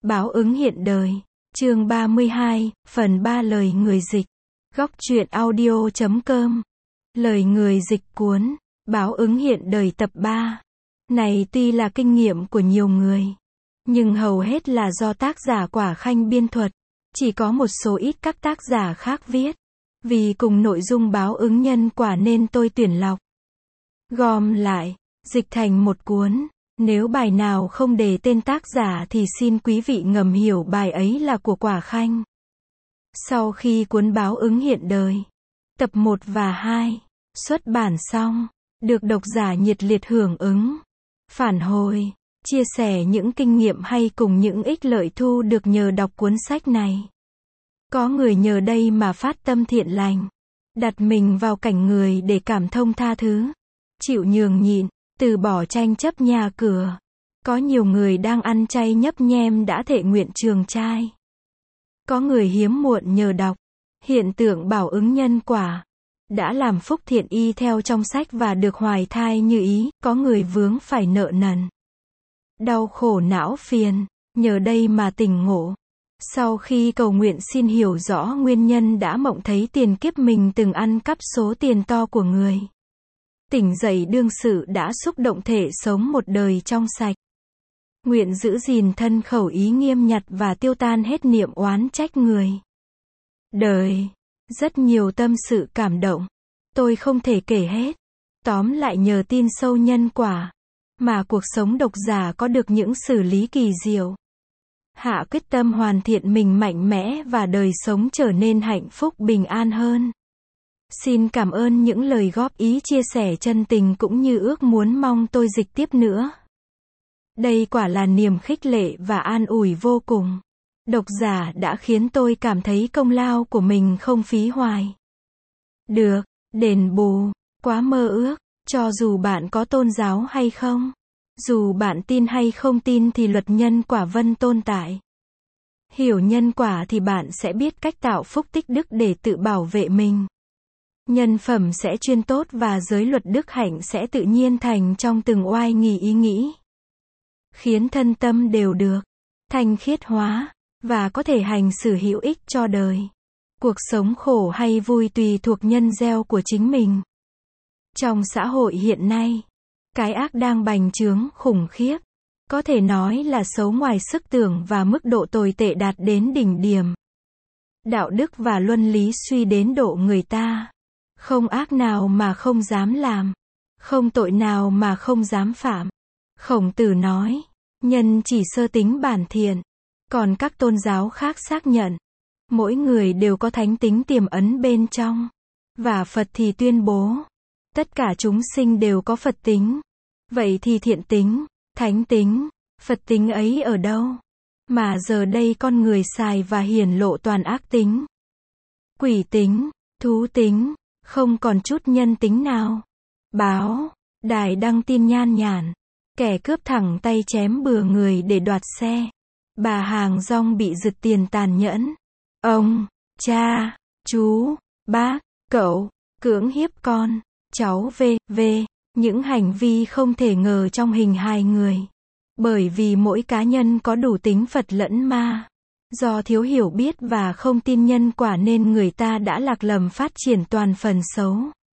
Báo ứng hiện đời. Chương 32, phần 3 lời người dịch. Góc truyện audio.com. Lời người dịch cuốn. Báo ứng hiện đời tập 3. Này tuy là kinh nghiệm của nhiều người, nhưng hầu hết là do tác giả Quả Khanh biên thuật. Chỉ có một số ít các tác giả khác viết. Vì cùng nội dung báo ứng nhân quả nên tôi tuyển lọc, gom lại, dịch thành một cuốn. Nếu bài nào không đề tên tác giả thì xin quý vị ngầm hiểu bài ấy là của Quả Khanh. Sau khi cuốn báo ứng hiện đời, tập 1 và 2, xuất bản xong, được độc giả nhiệt liệt hưởng ứng, phản hồi, chia sẻ những kinh nghiệm hay cùng những ích lợi thu được nhờ đọc cuốn sách này. Có người nhờ đây mà phát tâm thiện lành, đặt mình vào cảnh người để cảm thông tha thứ, chịu nhường nhịn, từ bỏ tranh chấp nhà cửa. Có nhiều người đang ăn chay nhấp nhem đã thệ nguyện trường trai. Có người hiếm muộn nhờ đọc hiện tượng bảo ứng nhân quả, đã làm phúc thiện y theo trong sách và được hoài thai như ý. Có người vướng phải nợ nần, đau khổ não phiền, nhờ đây mà tỉnh ngộ. Sau khi cầu nguyện xin hiểu rõ nguyên nhân đã mộng thấy tiền kiếp mình từng ăn cắp số tiền to của người. Tỉnh dậy đương sự đã xúc động thể sống một đời trong sạch. Nguyện giữ gìn thân khẩu ý nghiêm nhặt và tiêu tan hết niệm oán trách người. Đời. Rất nhiều tâm sự cảm động. Tôi không thể kể hết. Tóm lại nhờ tin sâu nhân quả, mà cuộc sống độc giả có được những xử lý kỳ diệu. Hạ quyết tâm hoàn thiện mình mạnh mẽ và đời sống trở nên hạnh phúc bình an hơn. Xin cảm ơn những lời góp ý chia sẻ chân tình cũng như ước muốn mong tôi dịch tiếp nữa. Đây quả là niềm khích lệ và an ủi vô cùng. Độc giả đã khiến tôi cảm thấy công lao của mình không phí hoài. Được đền bù, quá mơ ước, cho dù bạn có tôn giáo hay không. Dù bạn tin hay không tin thì luật nhân quả vẫn tồn tại. Hiểu nhân quả thì bạn sẽ biết cách tạo phúc tích đức để tự bảo vệ mình. Nhân phẩm sẽ chuyên tốt và giới luật đức hạnh sẽ tự nhiên thành trong từng oai nghi ý nghĩ. Khiến thân tâm đều được thanh khiết hóa, và có thể hành xử hữu ích cho đời. Cuộc sống khổ hay vui tùy thuộc nhân gieo của chính mình. Trong xã hội hiện nay, cái ác đang bành trướng khủng khiếp. Có thể nói là xấu ngoài sức tưởng và mức độ tồi tệ đạt đến đỉnh điểm. Đạo đức và luân lý suy đến độ người ta không ác nào mà không dám làm, không tội nào mà không dám phạm. Khổng Tử nói, nhân chỉ sơ tính bản thiện, còn các tôn giáo khác xác nhận, mỗi người đều có thánh tính tiềm ẩn bên trong. Và Phật thì tuyên bố, tất cả chúng sinh đều có Phật tính. Vậy thì thiện tính, thánh tính, Phật tính ấy ở đâu? Mà giờ đây con người xài và hiển lộ toàn ác tính. Quỷ tính, thú tính, không còn chút nhân tính nào. Báo, đài đăng tin nhan nhản. Kẻ cướp thẳng tay chém bừa người để đoạt xe. Bà hàng rong bị giật tiền tàn nhẫn. Ông, cha, chú, bác, cậu, cưỡng hiếp con, cháu v.v. Những hành vi không thể ngờ trong hình hài người. Bởi vì mỗi cá nhân có đủ tính Phật lẫn ma. Do thiếu hiểu biết và không tin nhân quả nên người ta đã lạc lầm phát triển toàn phần xấu.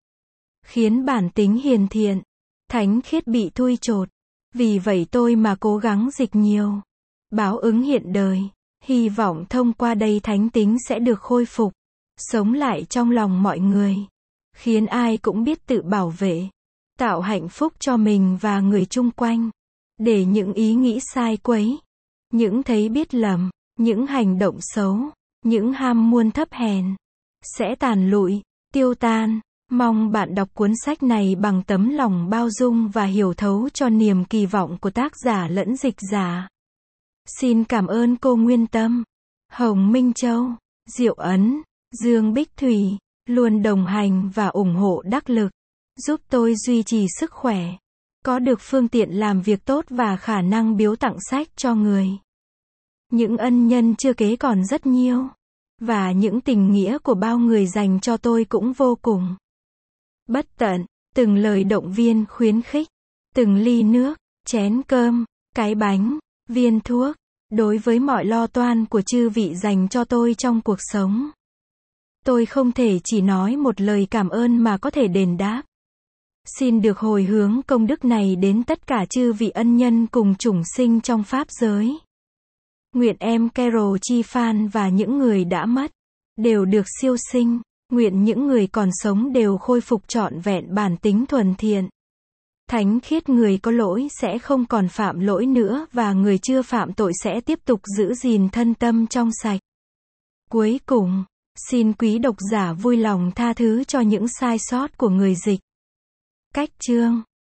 Khiến bản tính hiền thiện, thánh khiết bị thui chột. Vì vậy tôi mà cố gắng dịch nhiều. Báo ứng hiện đời. Hy vọng thông qua đây thánh tính sẽ được khôi phục, sống lại trong lòng mọi người. Khiến ai cũng biết tự bảo vệ, tạo hạnh phúc cho mình và người chung quanh. Để những ý nghĩ sai quấy, những thấy biết lầm, những hành động xấu, những ham muốn thấp hèn sẽ tàn lụi, tiêu tan. Mong bạn đọc cuốn sách này bằng tấm lòng bao dung và hiểu thấu cho niềm kỳ vọng của tác giả lẫn dịch giả. Xin cảm ơn cô Nguyên Tâm, Hồng Minh Châu, Diệu Ấn, Dương Bích Thủy, luôn đồng hành và ủng hộ đắc lực, giúp tôi duy trì sức khỏe, có được phương tiện làm việc tốt và khả năng biếu tặng sách cho người. Những ân nhân chưa kể còn rất nhiều, và những tình nghĩa của bao người dành cho tôi cũng vô cùng bất tận. Từng lời động viên khuyến khích, từng ly nước, chén cơm, cái bánh, viên thuốc, đối với mọi lo toan của chư vị dành cho tôi trong cuộc sống. Tôi không thể chỉ nói một lời cảm ơn mà có thể đền đáp. Xin được hồi hướng công đức này đến tất cả chư vị ân nhân cùng chủng sinh trong pháp giới. Nguyện em Carol Chi Phan và những người đã mất đều được siêu sinh. Nguyện những người còn sống đều khôi phục trọn vẹn bản tính thuần thiện. Thánh khiết người có lỗi sẽ không còn phạm lỗi nữa và người chưa phạm tội sẽ tiếp tục giữ gìn thân tâm trong sạch. Cuối cùng, xin quý độc giả vui lòng tha thứ cho những sai sót của người dịch. Cách chương